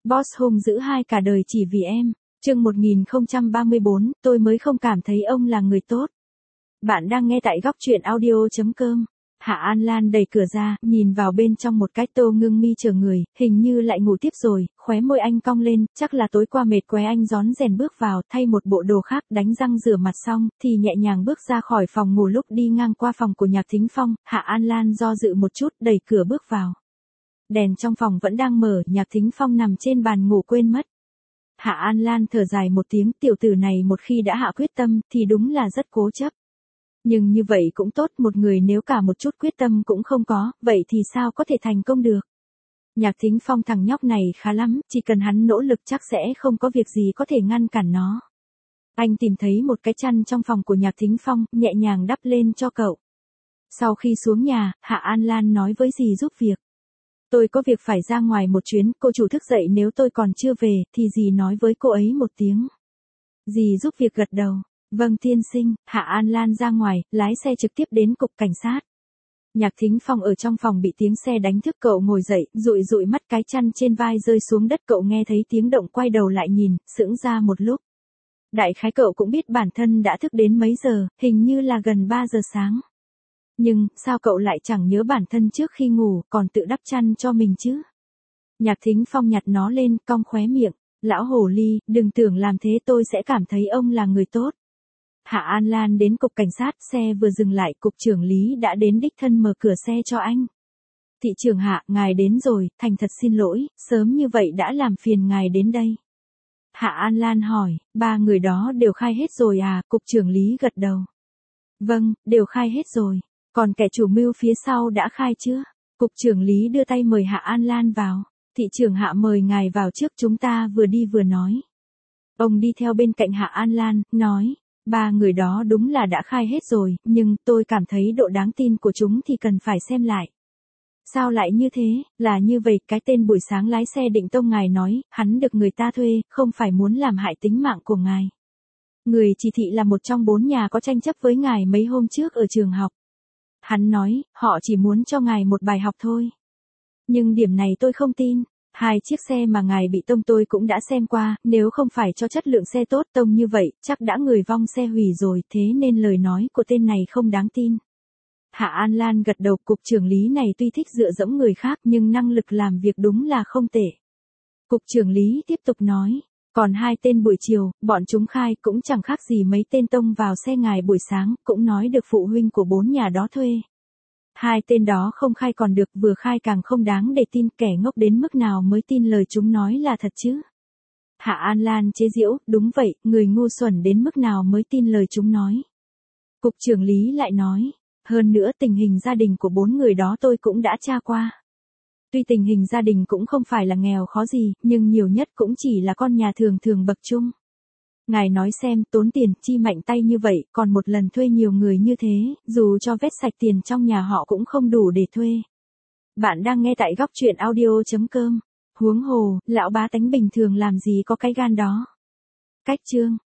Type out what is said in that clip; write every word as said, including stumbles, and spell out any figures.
Boss hung dữ hai cả đời chỉ vì em. Chương một nghìn không trăm ba mươi bốn, tôi mới không cảm thấy ông là người tốt. Bạn đang nghe tại góc truyện audio chấm com. Hạ An Lan đẩy cửa ra, nhìn vào bên trong một cái. Tô Ngưng Mi chờ người, hình như lại ngủ tiếp rồi, khóe môi anh cong lên, chắc là tối qua mệt quá. Anh rón rèn bước vào, thay một bộ đồ khác, đánh răng rửa mặt xong, thì nhẹ nhàng bước ra khỏi phòng ngủ. Lúc đi ngang qua phòng của Nhạc Thính Phong, Hạ An Lan do dự một chút, đẩy cửa bước vào. Đèn trong phòng vẫn đang mở, Nhạc Thính Phong nằm trên bàn ngủ quên mất. Hạ An Lan thở dài một tiếng, tiểu tử này một khi đã hạ quyết tâm, thì đúng là rất cố chấp. Nhưng như vậy cũng tốt, một người nếu cả một chút quyết tâm cũng không có, vậy thì sao có thể thành công được. Nhạc Thính Phong thằng nhóc này khá lắm, chỉ cần hắn nỗ lực chắc sẽ không có việc gì có thể ngăn cản nó. Anh tìm thấy một cái chăn trong phòng của Nhạc Thính Phong, nhẹ nhàng đắp lên cho cậu. Sau khi xuống nhà, Hạ An Lan nói với dì giúp việc. Tôi có việc phải ra ngoài một chuyến, cô chủ thức dậy nếu tôi còn chưa về, thì dì nói với cô ấy một tiếng. Dì giúp việc gật đầu. Vâng tiên sinh. Hạ An Lan ra ngoài, lái xe trực tiếp đến cục cảnh sát. Nhạc Thính Phong ở trong phòng bị tiếng xe đánh thức, cậu ngồi dậy, dụi dụi mắt, cái chăn trên vai rơi xuống đất. Cậu nghe thấy tiếng động, quay đầu lại nhìn, sững ra một lúc. Đại khái cậu cũng biết bản thân đã thức đến mấy giờ, hình như là gần ba giờ sáng. Nhưng, sao cậu lại chẳng nhớ bản thân trước khi ngủ, còn tự đắp chăn cho mình chứ? Nhạc Thính Phong nhặt nó lên, cong khóe miệng. Lão hồ ly, đừng tưởng làm thế tôi sẽ cảm thấy ông là người tốt. Hạ An Lan đến cục cảnh sát, xe vừa dừng lại, cục trưởng Lý đã đến đích thân mở cửa xe cho anh. Thị trưởng Hạ, ngài đến rồi, thành thật xin lỗi, sớm như vậy đã làm phiền ngài đến đây. Hạ An Lan hỏi, ba người đó đều khai hết rồi à? Cục trưởng Lý gật đầu. Vâng, đều khai hết rồi. Còn kẻ chủ mưu phía sau đã khai chưa? Cục trưởng Lý đưa tay mời Hạ An Lan vào. Thị trưởng Hạ mời ngài vào trước, chúng ta vừa đi vừa nói. Ông đi theo bên cạnh Hạ An Lan, nói, ba người đó đúng là đã khai hết rồi, nhưng tôi cảm thấy độ đáng tin của chúng thì cần phải xem lại. Sao lại như thế? Là như vậy, cái tên buổi sáng lái xe Định Tông ngài nói, hắn được người ta thuê, không phải muốn làm hại tính mạng của ngài. Người chỉ thị là một trong bốn nhà có tranh chấp với ngài mấy hôm trước ở trường học. Hắn nói, họ chỉ muốn cho ngài một bài học thôi. Nhưng điểm này tôi không tin. Hai chiếc xe mà ngài bị tông tôi cũng đã xem qua, nếu không phải cho chất lượng xe tốt tông như vậy, chắc đã người vong xe hủy rồi, thế nên lời nói của tên này không đáng tin. Hạ An Lan gật đầu, cục trưởng Lý này tuy thích dựa dẫm người khác nhưng năng lực làm việc đúng là không tệ. Cục trưởng Lý tiếp tục nói, còn hai tên buổi chiều, bọn chúng khai cũng chẳng khác gì mấy tên tông vào xe ngài buổi sáng, cũng nói được phụ huynh của bốn nhà đó thuê. Hai tên đó không khai còn được, vừa khai càng không đáng để tin, kẻ ngốc đến mức nào mới tin lời chúng nói là thật chứ. Hạ An Lan chế giễu, đúng vậy, người ngu xuẩn đến mức nào mới tin lời chúng nói. Cục trưởng Lý lại nói, hơn nữa tình hình gia đình của bốn người đó tôi cũng đã tra qua. Tuy tình hình gia đình cũng không phải là nghèo khó gì, nhưng nhiều nhất cũng chỉ là con nhà thường thường bậc trung. Ngài nói xem, tốn tiền, chi mạnh tay như vậy, còn một lần thuê nhiều người như thế, dù cho vét sạch tiền trong nhà họ cũng không đủ để thuê. Bạn đang nghe tại góc truyện audio chấm com. Huống hồ, lão bá tánh bình thường làm gì có cái gan đó. Cách chương.